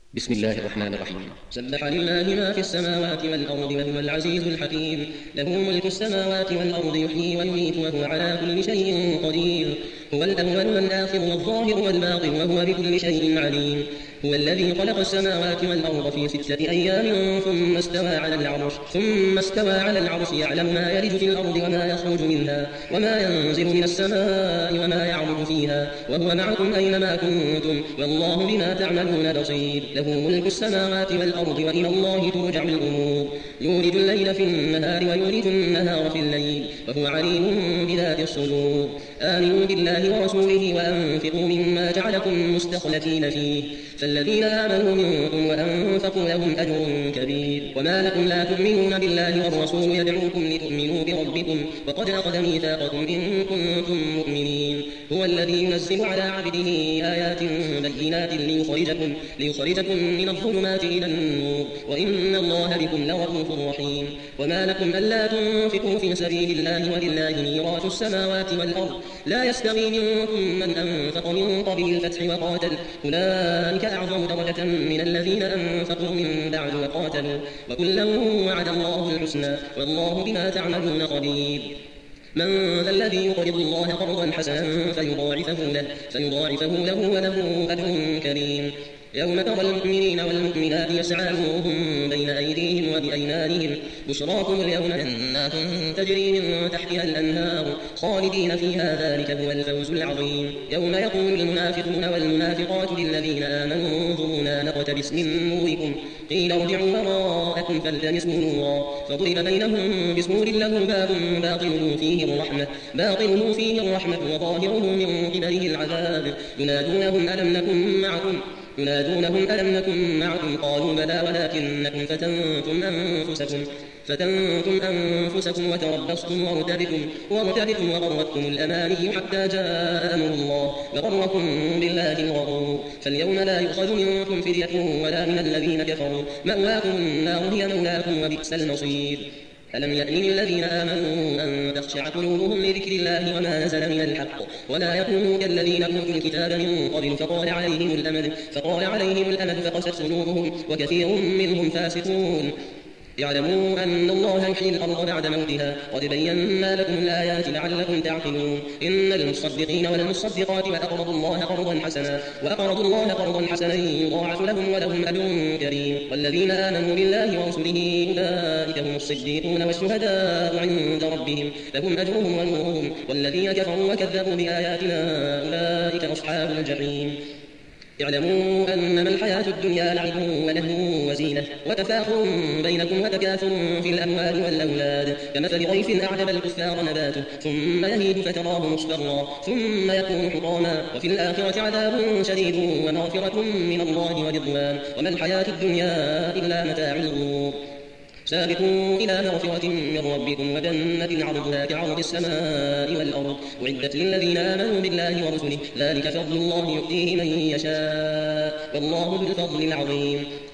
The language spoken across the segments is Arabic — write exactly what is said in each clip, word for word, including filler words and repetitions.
بسم الله الرحمن الرحيم. سبح لله ما في السماوات والأرض وهو العزيز الحكيم. له ملك السماوات والأرض يحيي ويميت وهو على كل شيء قدير. هو الأول والآخر والظاهر والباطن وهو بكل شيء عليم. هو الذي خلق السماوات والأرض في ستة أيام ثم استوى على العرش ثم استوى على العرش يعلم ما يلج في الأرض وما يخرج منها وما ينزل من السماء وما يعرج فيها وهو معكم أينما كنتم والله بما تعملون بصير. له ملك السماوات والأرض وإلى الله ترجع الأمور. يولج الليل في النهار ويولج النهار في الليل وهو عليم بذات الصدور. آمنوا بالله ورسوله وأنفقوا مما جعلكم مستخلفين فيه فالذين آمنوا منكم وأنفقوا لهم أجر كبير. وما لكم لا تؤمنون بالله والرسول يدعوكم لتؤمنوا بربكم وقد أخذ ميثاقكم إن كنتم مؤمنين. هو الذي ينزل على عبده آيات بينات ليخرجكم, ليخرجكم من الظلمات إلى النور وإن الله بكم لرءوف رحيم. وما لكم ألا تنفقوا في سبيل الله ولله ميراث السماوات والأرض لا يستوي منكم من أنفق من قبل الفتح وقاتل أولئك أعظم درجة من الذين أنفقوا من بعد وقاتلوا وكلا وعد الله الحسنى والله بما تعملون خبير. من ذا الذي يقرض الله قرضا حسنا فيضاعفه له, فيضاعفه له وله أجر كريم. يوم ترى المؤمنين والمؤمنات يسعى نورهم بين أيديهم وبأيمانهم بشراكم اليوم جنات تجري من تحتها الأنهار خالدين فيها ذلك هو الفوز العظيم. يوم يقول المنافقون والمنافقات للذين آمنوا انظرونا نقتبس من نوركم قيل ارجعوا وراءكم فالتمسوا نورا فضرب بينهم بسور له باب باطنه فيه الرحمة باطنه فيه الرحمة وظاهره من قبله العذاب ينادونهم ألم نكن معكم ينادونهم ألم نكن معكم قالوا بلى ولكنكم فتنتم أنفسكم فتنتم أنفسكم وتربصتم وارتبتم وارتبتم وغرتكم الأماني حتى جاء أمر الله وغركم بالله الغرور. فاليوم لا يؤخذ منكم فدية ولا من الذين كفروا مأواكم النار هي مولاكم وبئس المصير. ألم يأن للذين آمنوا أن تخشع قلوبهم لذكر الله وما نزل من الحق ولا يكونوا كالذين أوتوا الكتاب من قبل فطال عليهم الأمد فطال عليهم الأمد فقست قلوبهم وكثير منهم فاسقون. اعلموا أن الله يحيي الأرض بعد موتها قد بينا لكم الآيات لعلكم تعقلون. إن المصدقين والمصدقات وأقرضوا الله قرضا حسنا وأقرضوا الله قرضا حسنا يضاعف لهم ولهم أجر كريم. والذين آمنوا بالله ورسله أولئك هم الصديقون والشهداء عند ربهم لهم أجرهم ونورهم. والذين كفروا وكذبوا بآياتنا أولئك أصحاب الجحيم. اعلموا أنما الحياة الدنيا لعب ولهو وزينة وتفاخر بينكم وتكاثر في الأموال والأولاد كمثل غيث أعجب الكفار نباته ثم يهيج فتراه مصفرا ثم يكون حطاما وفي الآخرة عذاب شديد ومغفرة من الله ورضوان وما الحياة الدنيا إلا متاع الغرور. سابقوا إلى مغفرة من ربكم وجنة عرضها كعرض السماء والأرض أعدت للذين آمنوا بالله ورسله ذلك فضل الله يؤتيه من يشاء والله ذو الفضل العظيم.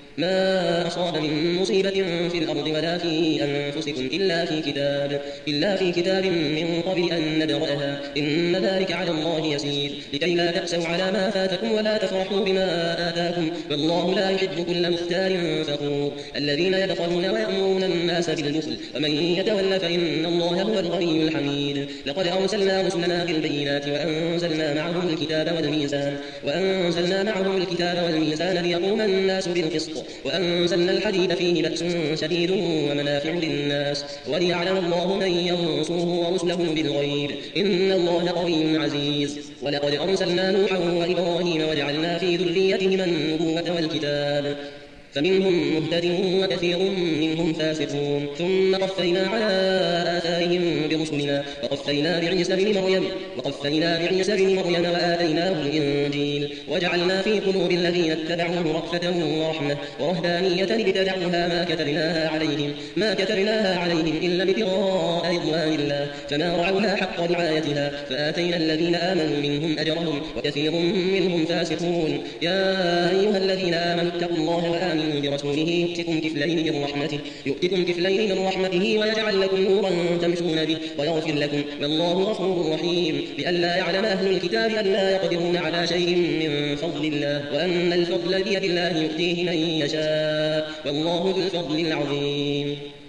ما أصاب من مصيبة في الأرض ولا في أنفسكم إلا في كتاب إلا في كتاب من قبل أن نبرأها إن ذلك على الله يسير. لكي لا تأسوا على ما فاتكم ولا تفرحوا بما آتاكم والله لا يحب كل مختال فخور. الذين يبخلون ويأمرون الناس بالبخل ومن يتول فإن الله هو الغني الحميد. لقد أرسلنا رسلنا بالبينات وأنزلنا معهم الكتاب والميزان وأنزلنا معهم الكتاب والميزان ليقوم الناس بالقسط وأنزلنا الحديد فيه بأس شديد ومنافع للناس وليعلم الله من ينصره ورسله بالغيب إن الله قوي عزيز. ولقد أرسلنا نوحا وإبراهيم وجعلنا في ذريتهما النبوة والكتاب فمنهم مهتد وكثير منهم فاسقون. ثم قفينا على آثارهم برسلنا وقفينا بعيسى بن مريم وقفينا بعيسى بن مريم وآتيناه الإنجيل وجعلنا في قلوب الذين اتبعوه رأفة ورحمة ورهبانية ابتدعوها ما كتبناها عليهم ما كتبناها عليهم إلا ابتغاء رضوان الله فما رعوها حق رعايتها فآتينا الذين آمنوا منهم أجرهم وكثير منهم فاسقون. يا أيها الذين آمنوا اتقوا الله وآمنوا برسوله يؤتكم كفلين من رحمته يؤتكم كفلين من رحمته ويجعل لكم نورا تمشون به ويغفر لكم والله غفور رحيم لئلا يعلم أهل الكتاب ألا يقدرون على شيء من فضل الله وأن الفضل بيد الله يؤتيه من يشاء والله ذو الفضل العظيم.